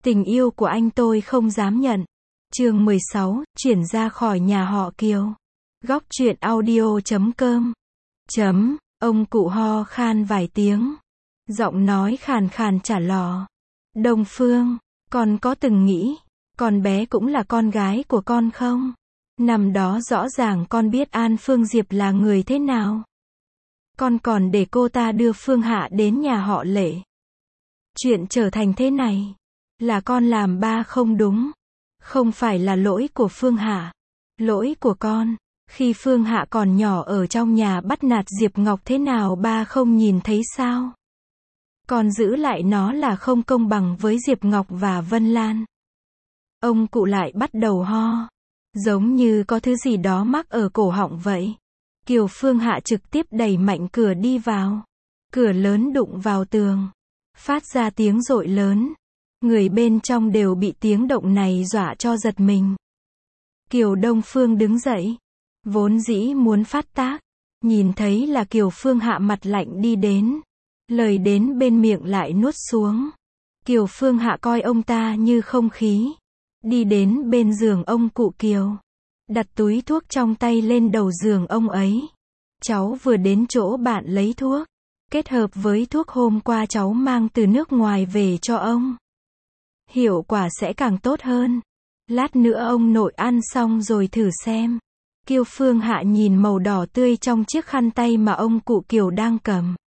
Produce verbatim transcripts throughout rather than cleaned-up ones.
Tình yêu của anh tôi không dám nhận. Chương mười sáu, chuyển ra khỏi nhà họ Kiều. Góc truyện audio chấm com. Chấm, ông cụ ho khan vài tiếng. Giọng nói khàn khàn trả lò. Đông Phương, con có từng nghĩ, con bé cũng là con gái của con không? Năm đó rõ ràng con biết An Phương Diệp là người thế nào. Con còn để cô ta đưa Phương Hạ đến nhà họ Lệ. Chuyện trở thành thế này, là con làm ba không đúng. Không phải là lỗi của Phương Hạ. Lỗi của con. Khi Phương Hạ còn nhỏ ở trong nhà bắt nạt Diệp Ngọc thế nào ba không nhìn thấy sao? Con giữ lại nó là không công bằng với Diệp Ngọc và Vân Lan. Ông cụ lại bắt đầu ho. Giống như có thứ gì đó mắc ở cổ họng vậy. Kiều Phương Hạ trực tiếp đẩy mạnh cửa đi vào. Cửa lớn đụng vào tường. Phát ra tiếng rội lớn. Người bên trong đều bị tiếng động này dọa cho giật mình. Kiều Đông Phương đứng dậy. Vốn dĩ muốn phát tác. Nhìn thấy là Kiều Phương Hạ mặt lạnh đi đến. Lời đến bên miệng lại nuốt xuống. Kiều Phương Hạ coi ông ta như không khí. Đi đến bên giường ông cụ Kiều. Đặt túi thuốc trong tay lên đầu giường ông ấy. Cháu vừa đến chỗ bạn lấy thuốc. Kết hợp với thuốc hôm qua cháu mang từ nước ngoài về cho ông. Hiệu quả sẽ càng tốt hơn. Lát nữa ông nội ăn xong rồi thử xem. Kiều Phương Hạ nhìn màu đỏ tươi trong chiếc khăn tay mà ông cụ Kiều đang cầm.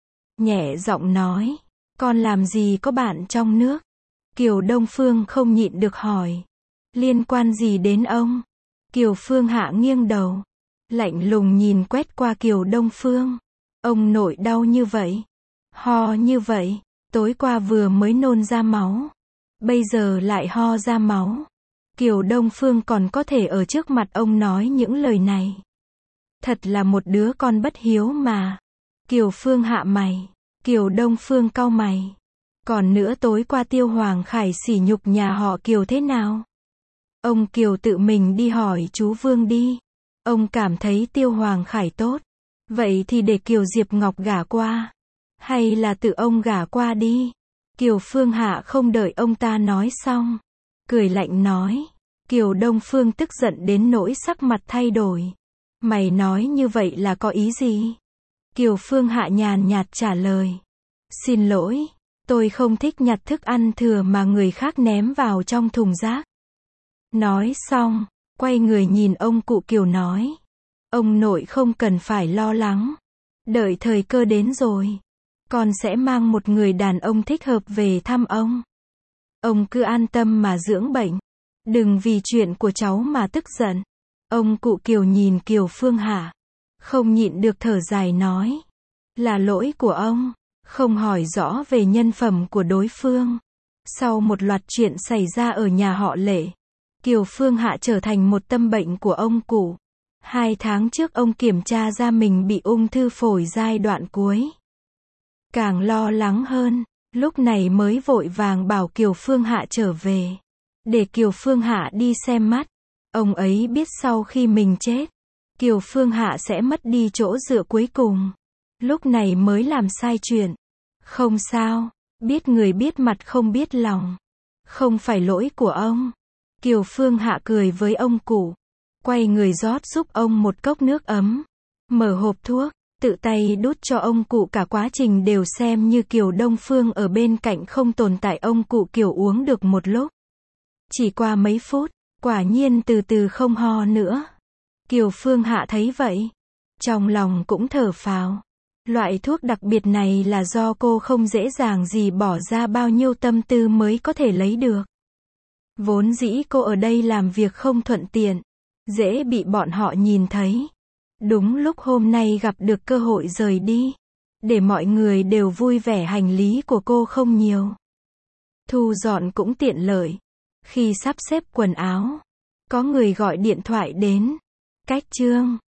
Nhẹ giọng nói. Con làm gì có bạn trong nước? Kiều Đông Phương không nhịn được hỏi. Liên quan gì đến ông? Kiều Phương Hạ nghiêng đầu. Lạnh lùng nhìn quét qua Kiều Đông Phương. Ông nội đau như vậy. Ho như vậy. Tối qua vừa mới nôn ra máu. Bây giờ lại ho ra máu. Kiều Đông Phương còn có thể ở trước mặt ông nói những lời này. Thật là một đứa con bất hiếu mà. Kiều Phương Hạ mày. Kiều Đông Phương cau mày. Còn nữa tối qua Tiêu Hoàng Khải sỉ nhục nhà họ Kiều thế nào? Ông Kiều tự mình đi hỏi chú Vương đi. Ông cảm thấy Tiêu Hoàng Khải tốt. Vậy thì để Kiều Diệp Ngọc gả qua. Hay là tự ông gả qua đi. Kiều Phương Hạ không đợi ông ta nói xong. Cười lạnh nói. Kiều Đông Phương tức giận đến nỗi sắc mặt thay đổi. Mày nói như vậy là có ý gì? Kiều Phương Hạ nhàn nhạt trả lời. Xin lỗi, tôi không thích nhặt thức ăn thừa mà người khác ném vào trong thùng rác. Nói xong, quay người nhìn ông cụ Kiều nói. Ông nội không cần phải lo lắng. Đợi thời cơ đến rồi. Con sẽ mang một người đàn ông thích hợp về thăm ông. Ông cứ an tâm mà dưỡng bệnh. Đừng vì chuyện của cháu mà tức giận. Ông cụ Kiều nhìn Kiều Phương Hạ. Không nhịn được thở dài nói. Là lỗi của ông. Không hỏi rõ về nhân phẩm của đối phương. Sau một loạt chuyện xảy ra ở nhà họ Lệ. Kiều Phương Hạ trở thành một tâm bệnh của ông cụ. Hai tháng trước ông kiểm tra ra mình bị ung thư phổi giai đoạn cuối. Càng lo lắng hơn, lúc này mới vội vàng bảo Kiều Phương Hạ trở về. Để Kiều Phương Hạ đi xem mắt. Ông ấy biết sau khi mình chết, Kiều Phương Hạ sẽ mất đi chỗ dựa cuối cùng. Lúc này mới làm sai chuyện. Không sao, biết người biết mặt không biết lòng. Không phải lỗi của ông. Kiều Phương Hạ cười với ông cụ. Quay người rót giúp ông một cốc nước ấm. Mở hộp thuốc, tự tay đút cho ông cụ, cả quá trình đều xem như Kiều Đông Phương ở bên cạnh không tồn tại. Ông cụ Kiều uống được một lúc. Chỉ qua mấy phút, quả nhiên từ từ không ho nữa. Kiều Phương Hạ thấy vậy. Trong lòng cũng thở phào. Loại thuốc đặc biệt này là do cô không dễ dàng gì bỏ ra bao nhiêu tâm tư mới có thể lấy được. Vốn dĩ cô ở đây làm việc không thuận tiện. Dễ bị bọn họ nhìn thấy. Đúng lúc hôm nay gặp được cơ hội rời đi. Để mọi người đều vui vẻ, hành lý của cô không nhiều. Thu dọn cũng tiện lợi. Khi sắp xếp quần áo, có người gọi điện thoại đến. Cách Trương,